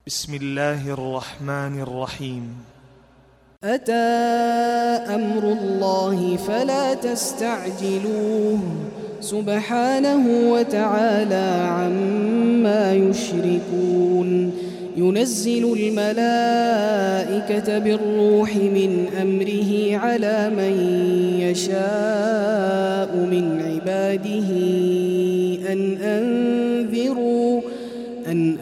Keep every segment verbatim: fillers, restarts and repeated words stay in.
بسم الله الرحمن الرحيم. أتى أمر الله فلا تستعجلوه سبحانه وتعالى عما يشركون. ينزل الملائكة بالروح من أمره على من يشاء من عباده أن أنذروا أن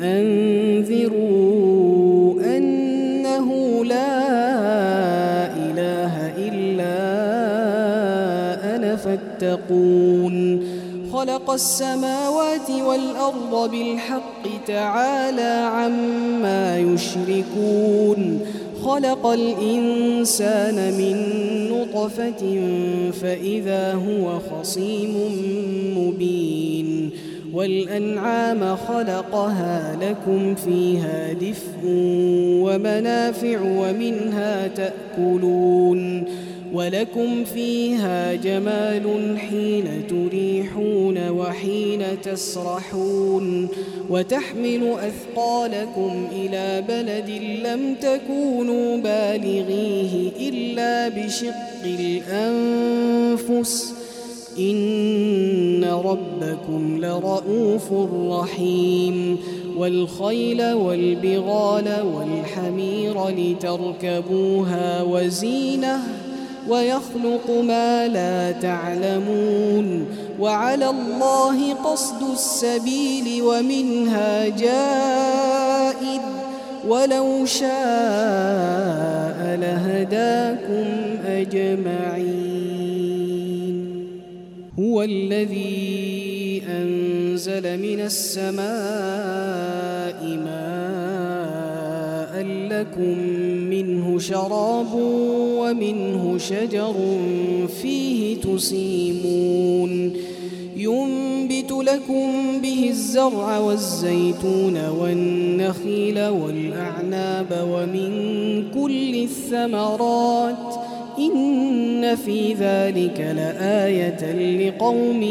أنذروا أنه لا إله إلا أنا فاتقون. خلق السماوات والأرض بالحق تعالى عما يشركون. خلق الإنسان من نطفة فإذا هو خصيم مبين. والأنعام خلقها لكم فيها دفء ومنافع ومنها تأكلون ولكم فيها جمال حين تريحون وحين تسرحون وتحمل أثقالكم إلى بلد لم تكونوا بالغيه إلا بشق الأنفس إن ربكم لرؤوف رحيم. والخيل والبغال والحمير لتركبوها وزينة ويخلق ما لا تعلمون. وعلى الله قصد السبيل ومنها جائر ولو شاء لهداكم أجمعين. هو الذي أنزل من السماء ماء لكم منه شراب ومنه شجر فيه تسيمون. ينبت لكم به الزرع والزيتون والنخيل والأعناب ومن كل الثمرات إن في ذلك لآية لقوم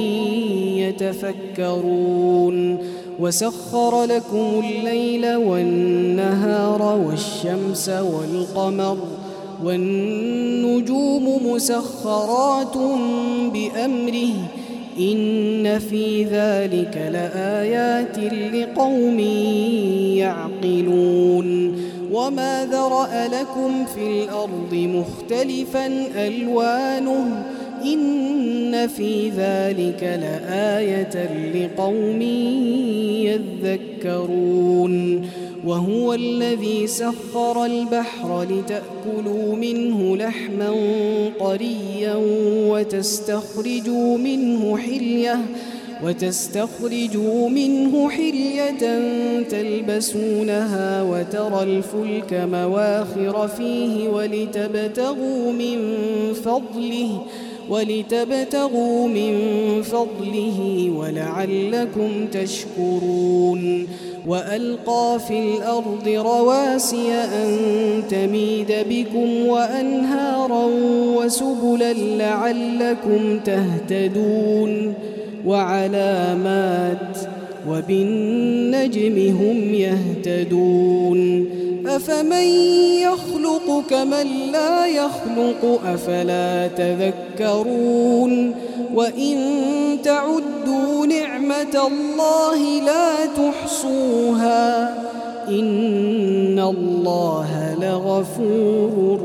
يتفكرون. وسخر لكم الليل والنهار والشمس والقمر والنجوم مسخرات بأمره إن في ذلك لآيات لقوم يعقلون. وما ذرأ لكم في الأرض مختلفا ألوانه إن في ذلك لآية لقوم يذكرون. وهو الذي سخر البحر لتأكلوا منه لحما طريا وتستخرجوا منه حلية وتستخرجوا منه حلية تلبسونها وترى الفلك مواخر فيه ولتبتغوا من فضله ولتبتغوا من فضله ولعلكم تشكرون. وألقى في الأرض رواسي أن تميد بكم وأنهارا وسبلا لعلكم تهتدون. وعلامات وبالنجم هم يهتدون. أفمن يخلق كمن لا يخلق أفلا تذكرون. وإن تعدوا نعمة الله لا تحصوها إن الله لغفور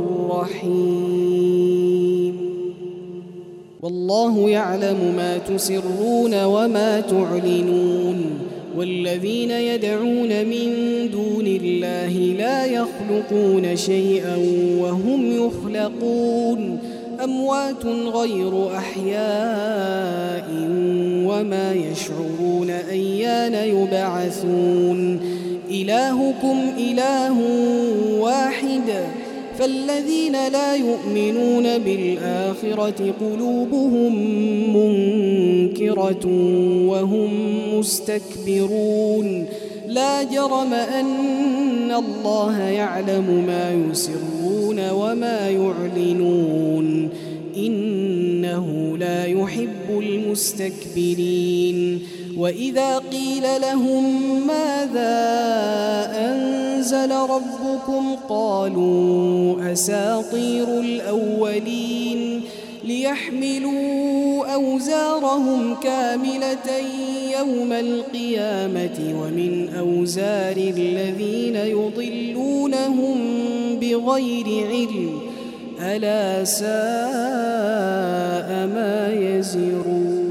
رحيم. والله يعلم ما تسرون وما تعلنون. والذين يدعون من دون الله لا يخلقون شيئا وهم يخلقون أموات غير أحياء وما يشعرون أيان يبعثون. إلهكم إله واحد فالذين لا يؤمنون بالآخرة قلوبهم منكرة وهم مستكبرون. لا جرم أن الله يعلم ما يسرون وما يعلنون إنه لا يحب المستكبرين. وإذا قيل لهم ماذا أنزل أنزل ربكم قالوا أساطير الأولين ليحملوا أوزارهم كاملة يوم القيامة ومن أوزار الذين يضلونهم بغير علم ألا ساء ما يزرون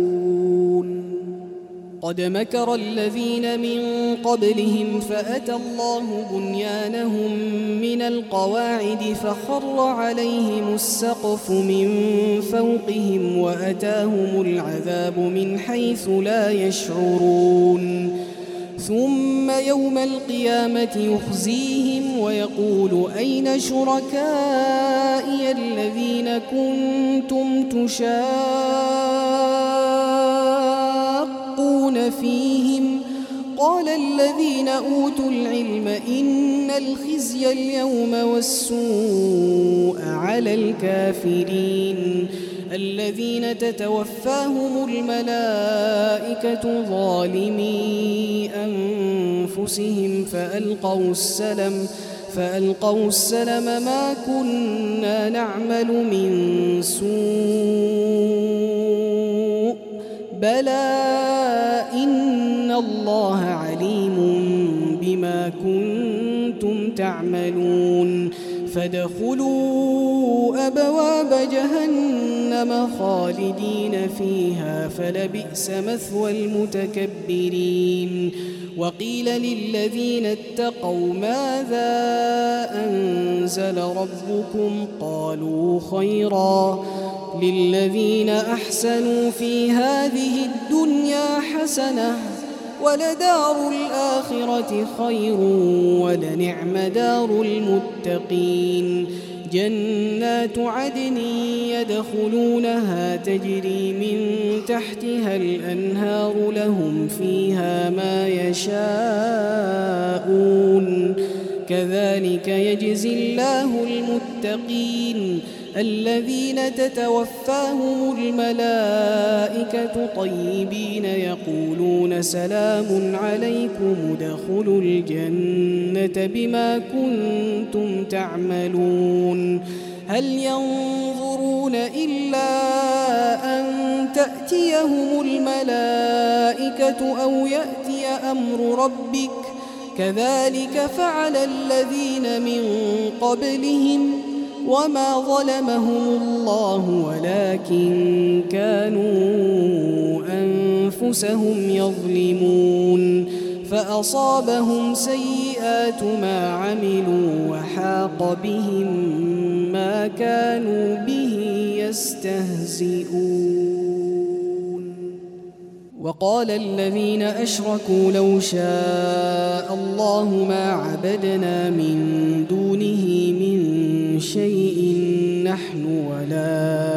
قد مكر الذين من قبلهم فأتى الله بنيانهم من القواعد فخر عليهم السقف من فوقهم وأتاهم العذاب من حيث لا يشعرون ثم يوم القيامة يخزيهم ويقول أين شركائي الذين كنتم تشاقون فيهم قال الذين أوتوا العلم إن الخزي اليوم والسوء على الكافرين الذين تتوفاهم الملائكة ظالمي أنفسهم فألقوا السلم فألقوا السلم ما كنا نعمل من سوء بلى إن الله عليم بما كنتم تعملون فادخلوا أبواب جهنم خالدين فيها فلبئس مثوى المتكبرين وقيل للذين اتقوا ماذا أنزل ربكم قالوا خيرا للذين أحسنوا في هذه الدنيا حسنة ولدار الآخرة خير ولنعم دار المتقين جنات عدن يدخلونها تجري من تحتها الأنهار لهم فيها ما يشاءون كذلك يجزي الله المتقين الذين تتوفاهم الملائكة طيبين يقولون سلام عليكم ادخلوا الجنة بما كنتم تعملون هل ينظرون إلا أن تأتيهم الملائكة أو يأتي أمر ربك كذلك فعل الذين من قبلهم وما ظلمهم الله ولكن كانوا أنفسهم يظلمون فأصابهم سيئات ما عملوا وحاق بهم ما كانوا به يستهزئون وقال الذين أشركوا لو شاء الله ما عبدنا من دونه من شيء نحن ولا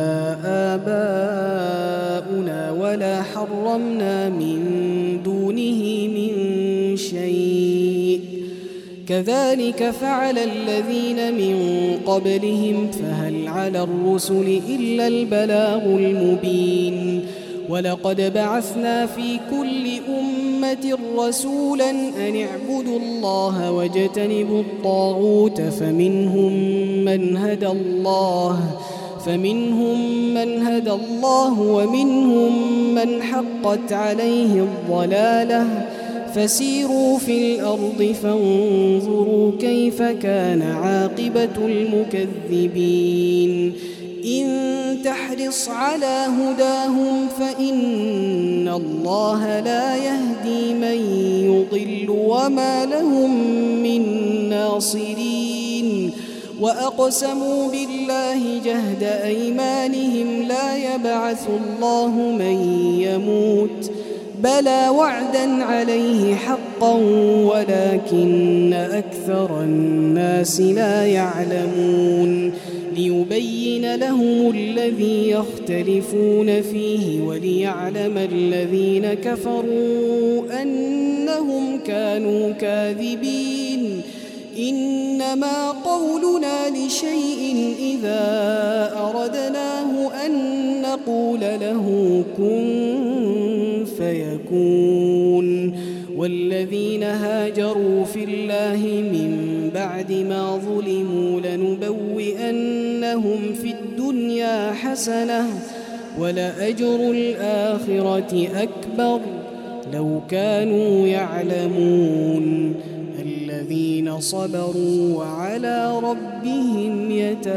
آباؤنا ولا حرمنا من دونه من شيء كذلك فعل الذين من قبلهم فهل على الرسل إلا البلاغ المبين ولقد بعثنا في كل أمة رسولا أن اعبدوا الله واجتنبوا الطاغوت فمنهم من هدى الله فمنهم من هدى الله ومنهم من حقت عليه الضلالة فسيروا في الأرض فانظروا كيف كان عاقبة المكذبين إن تحرص على هداهم فإن الله لا يهدي من يضل وما لهم من ناصرين وأقسموا بالله جهد أيمانهم لا يبعث الله من يموت بلى وعدا عليه حقا ولكن أكثر الناس لا يعلمون ليبين لهم الذي يختلفون فيه وليعلم الذين كفروا أنهم كانوا كاذبين إنما قولنا لشيء إذا أردناه أن نقول له كن فيكون والذين هاجروا في الله من بعد ما ظلموا لنبوئنهم في الدنيا حسنة ولأجر الآخرة أكبر لو كانوا يعلمون الذين صبروا وعلى ربهم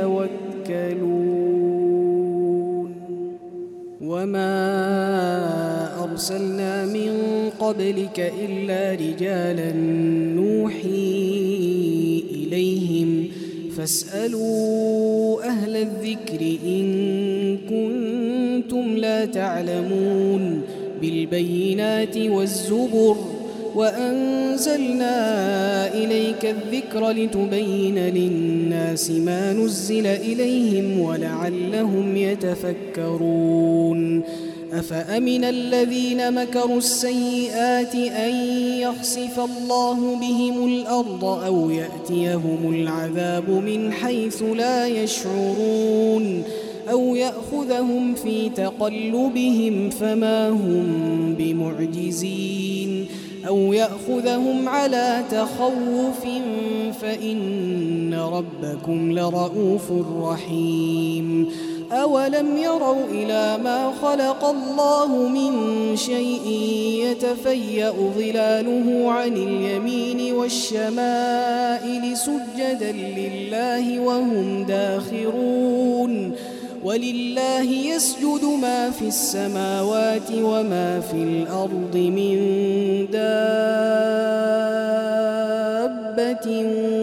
يتوكلون وما أرسلنا من قبلك إلا رجالا نوحي إليهم فاسألوا أهل الذكر إن كنتم لا تعلمون بالبينات والزبر وأنزلنا إليك الذكر لتبين للناس ما نزل إليهم ولعلهم يتفكرون أفأمن الذين مكروا السيئات أن يخسف الله بهم الأرض أو يأتيهم العذاب من حيث لا يشعرون أو يأخذهم في تقلبهم فما هم بمعجزين أو يأخذهم على تخوف فإن ربكم لرؤوف رحيم أولم يروا إلى ما خلق الله من شيء يتفيأ ظلاله عن اليمين والشمائل سجدا لله وهم داخرون ولله يسجد ما في السماوات وما في الأرض من دابة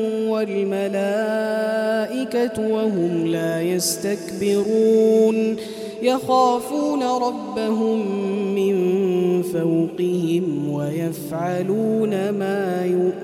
والملائكة وهم لا يستكبرون يخافون ربهم من فوقهم ويفعلون ما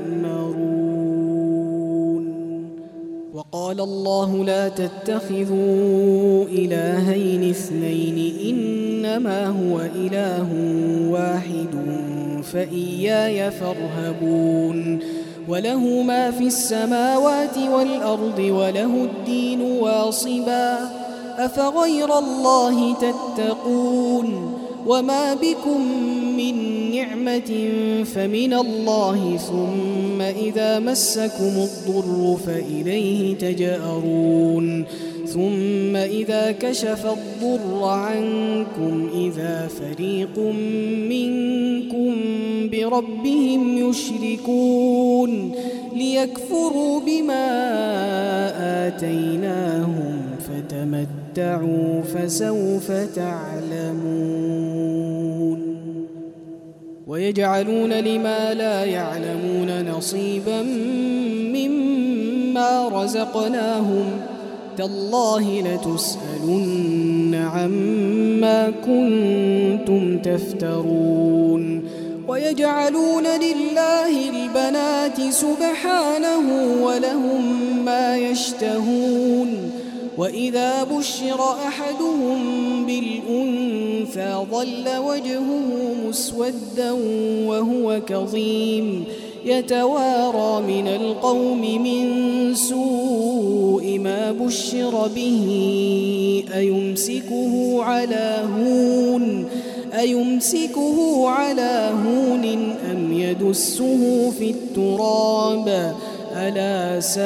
يؤمرون وقال الله لا تتخذوا إلهين اثنين إنما هو إله واحد فإياي فارهبون وله ما في السماوات والأرض وله الدين واصبا أفغير الله تتقون وما بكم من نعمة فمن الله ثم إذا مسكم الضر فإليه تجأرون ثم إذا كشف الضر عنكم إذا فريق منكم بربهم يشركون ليكفروا بما آتيناهم فتمتعوا فسوف تعلمون ويجعلون لما لا يعلمون نصيبا مما رزقناهم تالله لتسألن عما كنتم تفترون ويجعلون لله البنات سبحانه ولهم ما يشتهون وإذا بشر أحدهم بالأنثى ظل وجهه مسودا وهو كظيم يتوارى من القوم من سوء ما بشر به أيمسكه على هون أيمسكه على هون أم يدسه في التراب ألا ساء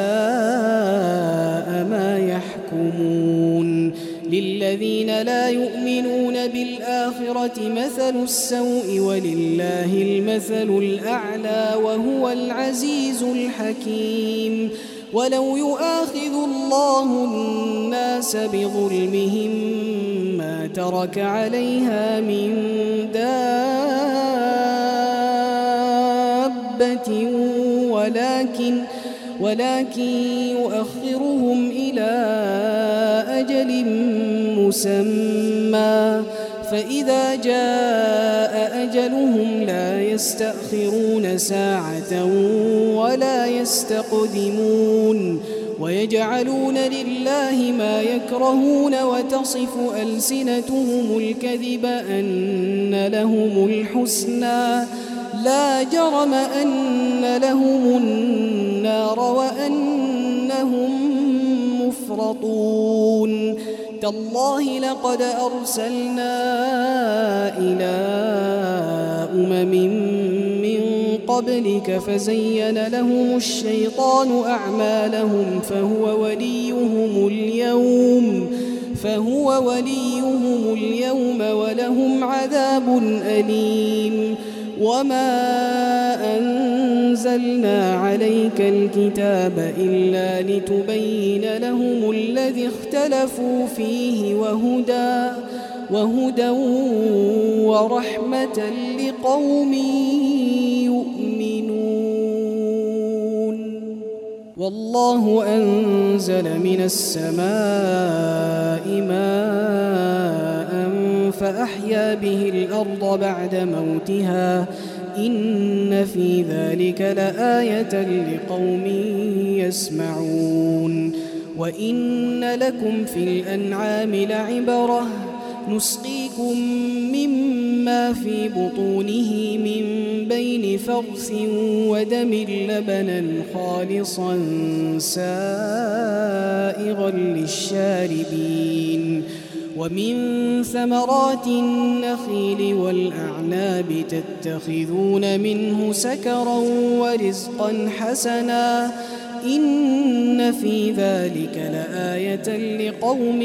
ما يحكمون للذين لا يؤمنون بالآخرة مثل السوء ولله المثل الأعلى وهو العزيز الحكيم ولو يؤاخذ الله الناس بظلمهم ما ترك عليها من دابة ولكن ولكن يؤخرهم إلى أجل مسمى فإذا جاء أجلهم لا يستأخرون ساعة ولا يستقدمون ويجعلون لله ما يكرهون وتصف ألسنتهم الكذب أن لهم الحسنى لا جرم أن لهم النار وأنهم مفرطون تالله لقد أرسلنا إلى أمم من قبلك فزين لهم الشيطان أعمالهم فهو وليهم اليوم فهو وليهم اليوم ولهم عذاب أليم وما أنزلنا عليك الكتاب إلا لتبين لهم الذي اختلفوا فيه وهدى وهدى ورحمة لقوم يؤمنون والله أنزل من السماء ماء فأحيا به الأرض بعد موتها إن في ذلك لآية لقوم يسمعون وإن لكم في الأنعام لعبرة نسقيكم مما في بطونه من بين فرث ودم لبنا خالصا سائغا للشاربين ومن ثمرات النخيل والأعناب تتخذون منه سكرا ورزقا حسنا إن في ذلك لآية لقوم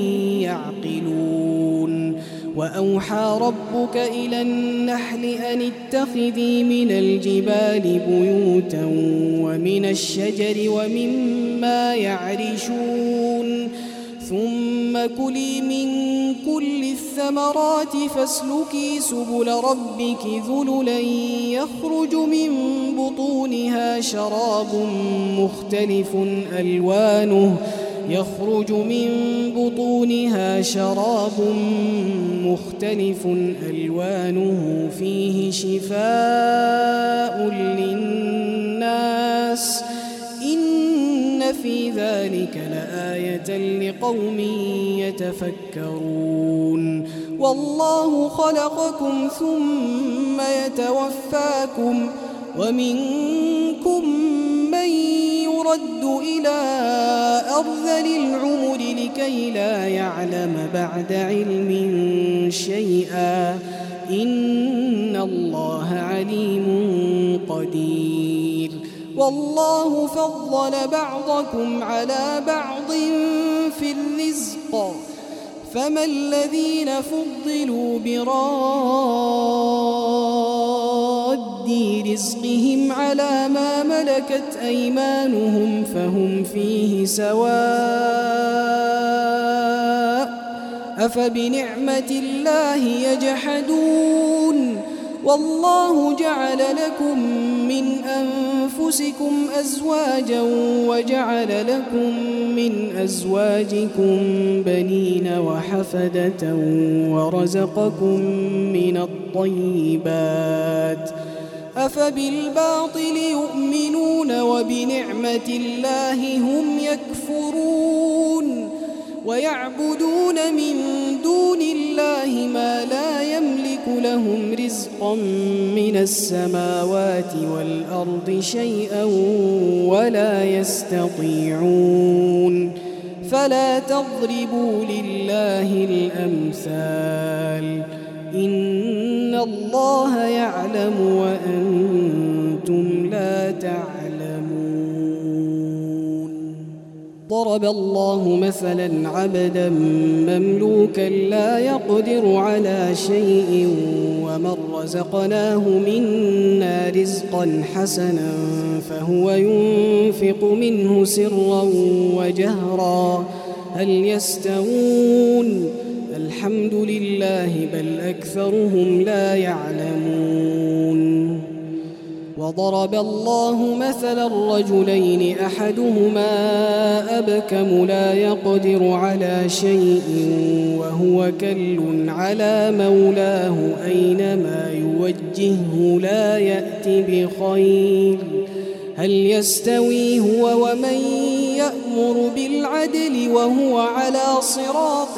يعقلون وأوحى ربك إلى النحل أن اتخذي من الجبال بيوتا ومن الشجر ومما يعرشون ثم كلي من كل الثمرات فاسلكي سبل ربك ذللا يخرج من بطونها شراب مختلف ألوانه يخرج من بطونها شراب مختلف ألوانه فيه شفاء للناس إن في ذلك لآية لقوم يتفكرون والله خلقكم ثم يتوفاكم ومنكم من يرد إلى أرذل العمر لكي لا يعلم بعد علم شيئا إن الله عليم قدير والله فضل بعضكم على بعض في الرزق فما الذين فضلوا براد رزقهم على ما ملكت أيمانهم فهم فيه سواء أفبنعمة الله يجحدون والله جعل لكم من أنفسكم أزواجا وجعل لكم من أزواجكم بنين وحفدة ورزقكم من الطيبات أفبالباطل يؤمنون وبنعمة الله هم يكفرون ويعبدون من دون الله ما لا يملك لهم رزقا من السماوات والأرض شيئا ولا يستطيعون فلا تضربوا لله الأمثال إن الله يعلم وأنتم لا تعلمون ضرب الله مثلا عبدا مملوكا لا يقدر على شيء ومن رزقناه منا رزقا حسنا فهو ينفق منه سرا وجهرا هل يستوون الحمد لله بل أكثرهم لا يعلمون وضرب الله مثلا رجلين أحدهما أبكم لا يقدر على شيء وهو كل على مولاه أينما يوجهه لا يأتي بخير هل يستوي هو ومن يأمر بالعدل وهو على صراط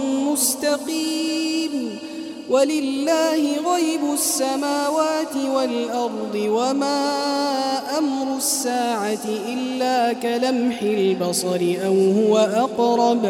مستقيم ولله غيب السماوات والأرض وما أمر الساعة إلا كلمح البصر أو هو أقرب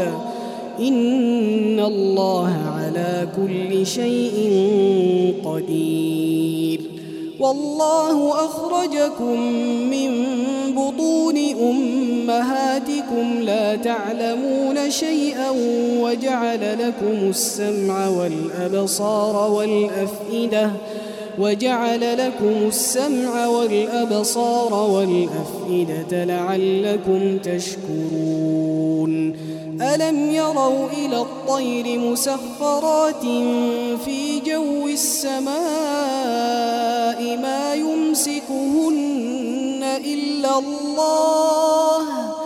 إن الله على كل شيء قدير والله أخرجكم من بطون أمهاتكم لا تعلمون شيئا وجعل لكم السمع والأبصار والأفئدة وجعل لكم السمع والأبصار والأفئدة لعلكم تشكرون ألم يروا إلى الطير مسخرات في جو السماء ما يمسكهن إلا الله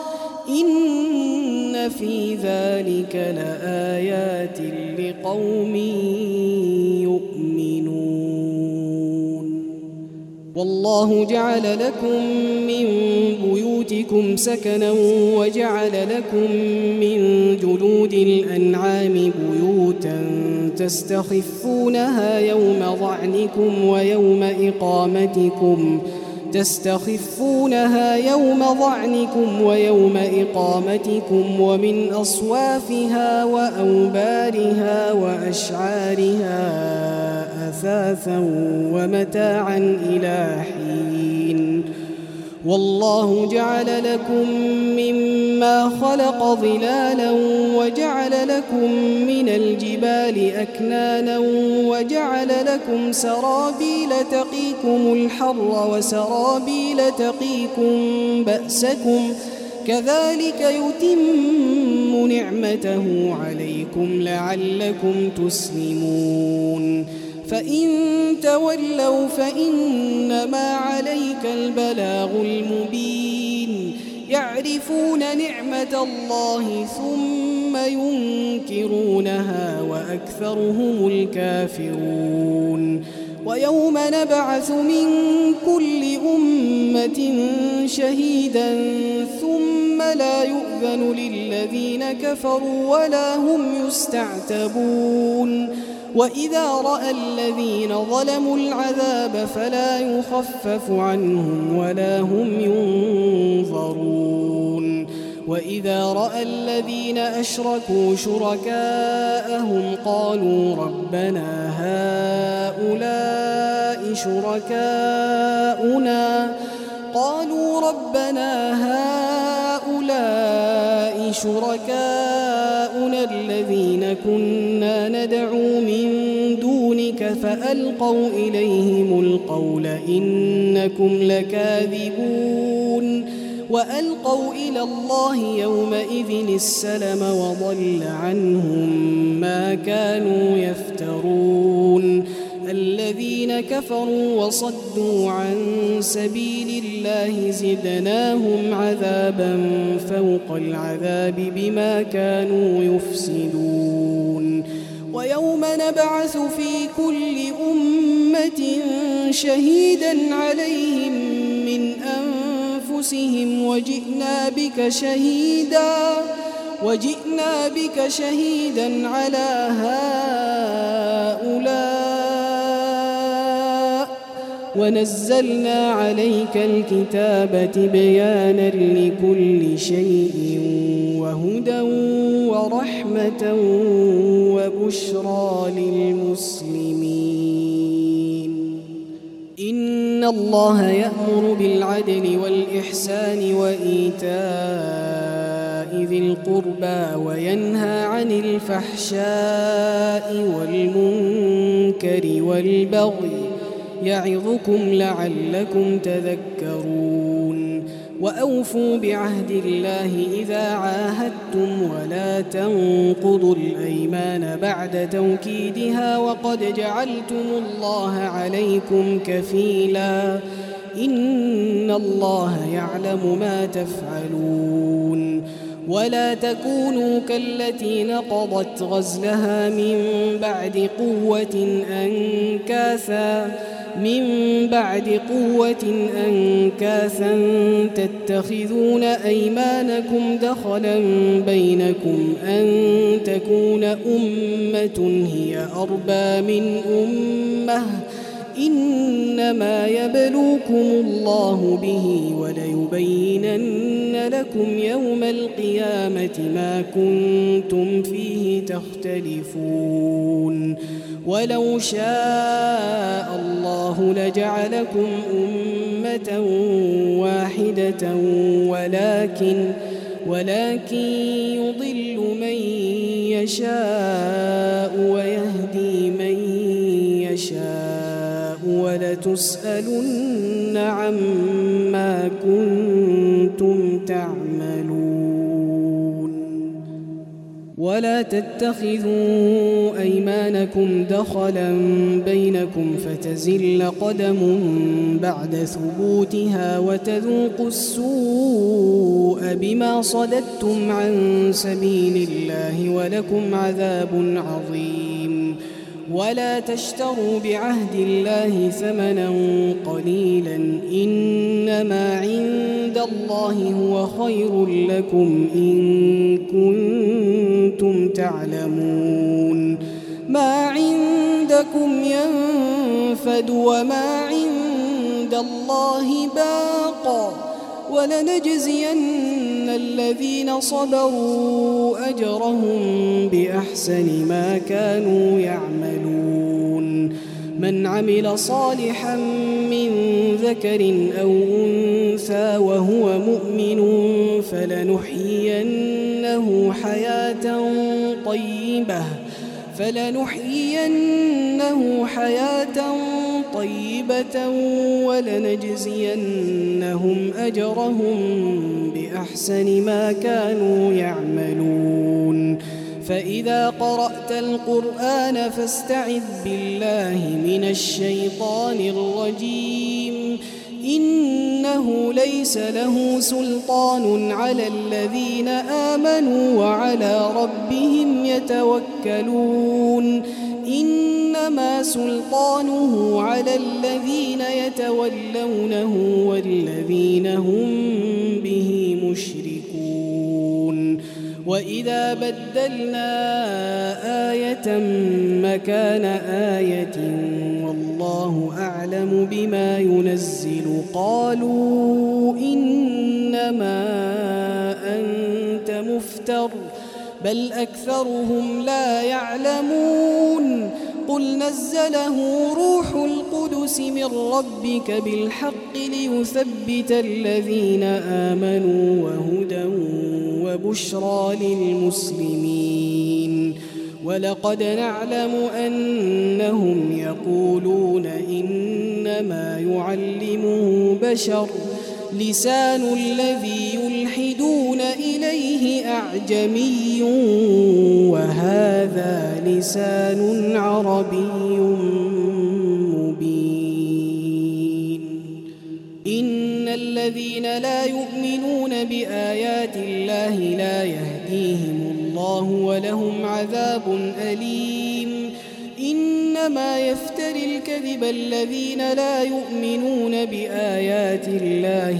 إن في ذلك لآيات لقوم يؤمنون والله جعل لكم من بيوتكم سكنا وجعل لكم من جلود الأنعام بيوتا تستخفونها يوم ظعنكم ويوم إقامتكم تستخفونها يوم ظعنكم ويوم إقامتكم ومن أصوافها وأوبارها وأشعارها أثاثا ومتاعا إلى حين والله جعل لكم مما خلق ظلالا وجعل لكم من الجبال أكنانا وجعل لكم سرابيل تقيكم الحر وسرابيل تقيكم بأسكم كذلك يتم نعمته عليكم لعلكم تسلمون فإن تولوا فإنما عليك البلاغ المبين يعرفون نعمة الله ثم ينكرونها وأكثرهم الكافرون ويوم نبعث من كل أمة شهيدا ثم لا يؤذن للذين كفروا ولا هم يستعتبون وإذا رأى الذين ظلموا العذاب فلا يخفف عنهم ولا هم ينظرون وإذا رأى الذين أشركوا شركاءهم قالوا ربنا هؤلاء شركاؤنا قالوا ربنا هؤلاء شركاؤنا الذين كنا ندعو من دونك فألقوا إليهم القول إنكم لكاذبون وألقوا إلى الله يومئذ السلم وضل عنهم ما كانوا يفترون الذين كفروا وصدوا عن سبيل الله زدناهم عذابا فوق العذاب بما كانوا يفسدون ويوم نبعث في كل أمة شهيدا عليهم من أنفسهم وجئنا بك شهيدا وجئنا بك شهيدا على هؤلاء ونزلنا عليك الكتاب تبيانا لكل شيء وهدى ورحمة وبشرى للمسلمين إن الله يأمر بالعدل والإحسان وإيتاء ذي القربى وينهى عن الفحشاء والمنكر والبغي يعظكم لعلكم تذكرون وأوفوا بعهد الله إذا عاهدتم ولا تنقضوا الأيمان بعد توكيدها وقد جعلتم الله عليكم كفيلا إن الله يعلم ما تفعلون ولا تكونوا كالتي نقضت غزلها من بعد قوة أنكاثا من بعد قوة أنكاثا تتخذون أيمانكم دخلا بينكم أن تكون أمة هي أربى من أمة إنما يبلوكم الله به وليبينن لكم يوم القيامة ما كنتم فيه تختلفون ولو شاء الله لجعلكم أمة واحدة ولكن ولكن يضل من يشاء ويهدي من يشاء ولتسألن عما كنتم تعملون ولا تتخذوا أيمانكم دخلا بينكم فتزل قدم بعد ثبوتها وتذوقوا السوء بما صددتم عن سبيل الله ولكم عذاب عظيم ولا تشتروا بعهد الله ثمنا قليلا إنما عند الله هو خير لكم إن كنتم تعلمون ما عندكم ينفد وما عند الله باق ولنجزين الذين صبروا أجرهم بأحسن ما كانوا يعملون من عمل صالحا من ذكر أو أنثى وهو مؤمن فلنحيينه حياة طيبة فلنحيينه حياة طيبة ولنجزينهم أجرهم بأحسن ما كانوا يعملون فإذا قرأت القرآن فاستعذ بالله من الشيطان الرجيم إنه ليس له سلطان على الذين آمنوا وعلى ربهم يتوكلون إنما سلطانه على الذين يتولونه والذين هم به مشركون وإذا بدلنا آية مكان آية والله أعلم بما ينزل قالوا إنما أنت مفتر بل أكثرهم لا يعلمون قل نزله روح القدس من ربك بالحق ليثبت الذين آمنوا وهدى وبشرى للمسلمين ولقد نعلم أنهم يقولون إنما يعلمه بشر لسان الذي يلحدون إليه أعجمي وهذا لسان عربي مبين إن الذين لا يؤمنون بآيات الله لا يهديهم الله ولهم عذاب أليم إنما يفتري الكذب الذين لا يؤمنون بآيات الله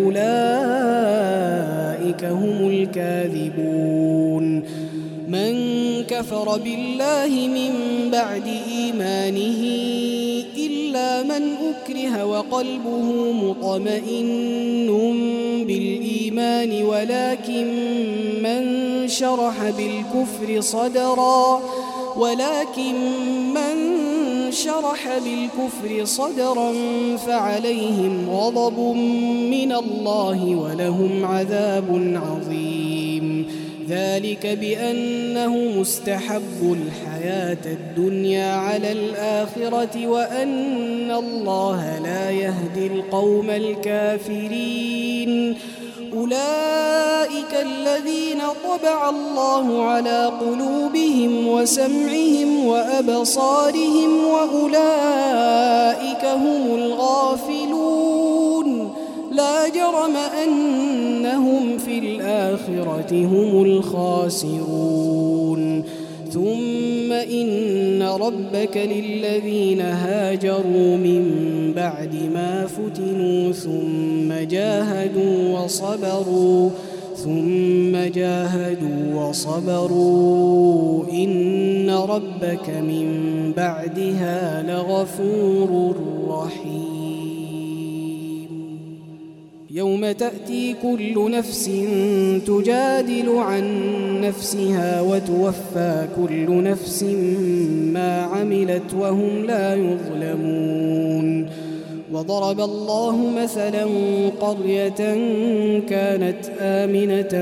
وأولئك هم الكاذبون من كفر بالله من بعد إيمانه إلا من أكره وقلبه مطمئن بالإيمان ولكن من شرح بالكفر صدرا ولكن من شرح بالكفر صدرا فعليهم غضب من الله ولهم عذاب عظيم ذلك بأنه مستحب الحياة الدنيا على الآخرة وأن الله لا يهدي القوم الكافرين أولئك الذين طبع الله على قلوبهم وسمعهم وأبصارهم وأولئك هم الغافلون لا جرم أنهم في الآخرة هم الخاسرون ثم إن ربك للذين هاجروا من بعد ما فتنوا ثم جاهدوا وصبروا ثم جاهدوا وصبروا إن ربك من بعدها لغفور رحيم يوم تأتي كل نفس تجادل عن نفسها وتوفى كل نفس ما عملت وهم لا يظلمون. وضرب الله مثلا قرية كانت آمنة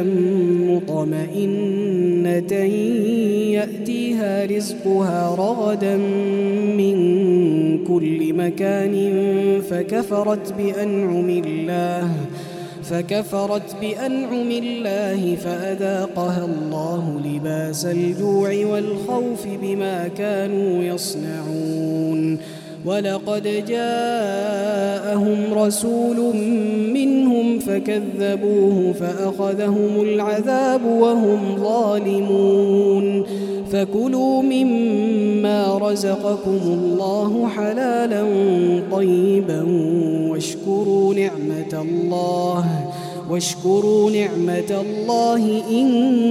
مطمئنة يأتيها رزقها رغدا من كل مكان فكفرت بأنعم الله فكفرت بأنعم الله فأذاقها الله لباس الجوع والخوف بما كانوا يصنعون. ولقد جاءهم رسول منهم فكذبوه فأخذهم العذاب وهم ظالمون. فكلوا مما رزقكم الله حلالا طيبا واشكروا نعمة الله واشكروا نعمة الله إن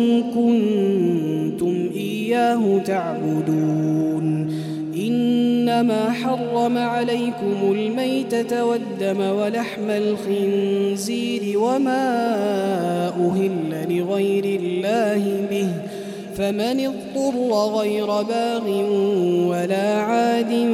كنتم إياه تعبدون. إنما حرم عليكم الميتة والدم ولحم الخنزير وما أهل لغير الله به فمن اضطر غير باغ ولا عاد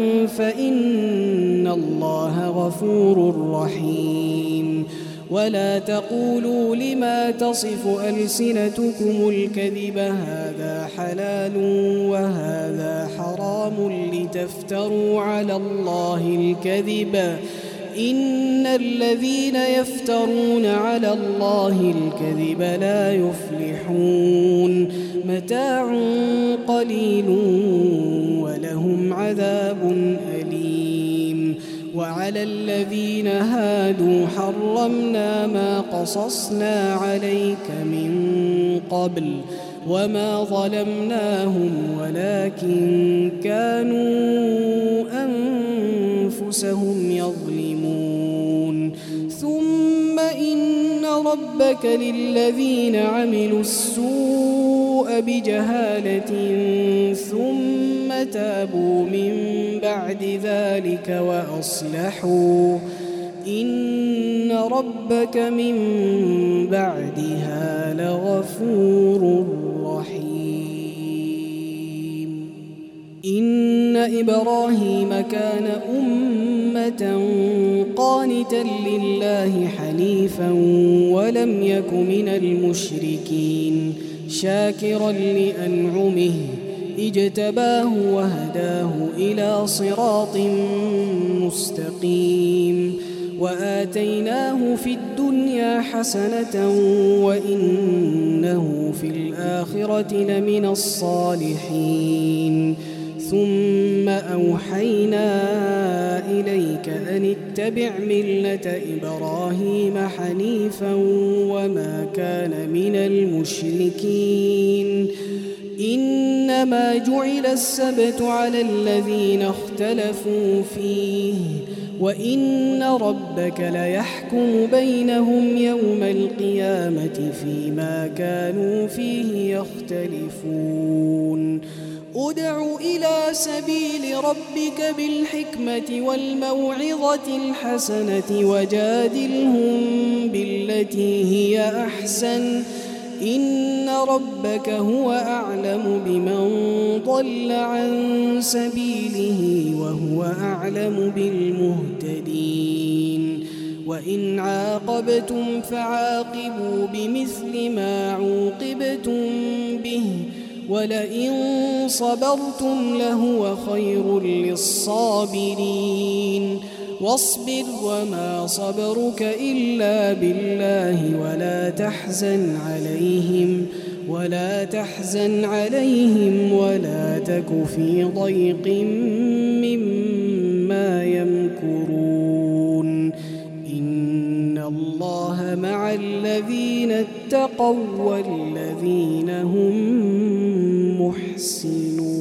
فإن الله غفور رحيم. ولا تقولوا لما تصف ألسنتكم الكذب هذا حلال وهذا حرام لتفتروا على الله الكذب إن الذين يفترون على الله الكذب لا يفلحون. متاع قليل ولهم عذاب أليم. وعلى الذين هادوا حرمنا ما قصصنا عليك من قبل وما ظلمناهم ولكن كانوا أنفسهم يظلمون. ثم إن ربك للذين عملوا السوء بجهالة ثم تابوا من بعد ذلك وأصلحوا إن ربك من بعدها لغفور رحيم. إن إبراهيم كان أمة قانتا لله حنيفا ولم يك من المشركين شاكرا لأنعمه اجتباه وهداه إلى صراط مستقيم. وآتيناه في الدنيا حسنة وإنه في الآخرة لمن الصالحين. ثم أوحينا إليك أن اتبع ملة إبراهيم حنيفا وما كان من المشركين. إنما جعل السبت على الذين اختلفوا فيه وإن ربك ليحكم بينهم يوم القيامة فيما كانوا فيه يختلفون. ادع إلى سبيل ربك بالحكمة والموعظة الحسنة وجادلهم بالتي هي أحسن إن ربك هو أعلم بمن ضل عن سبيله وهو أعلم بالمهتدين. وإن عاقبتم فعاقبوا بمثل ما عوقبتم به ولئن صبرتم لهو خير للصابرين. واصبر وما صبرك إلا بالله ولا تحزن عليهم ولا تحزن عليهم ولا تك في ضيق مما يمكرون. إن الله مع الذين اتقوا والذين هم محسنون.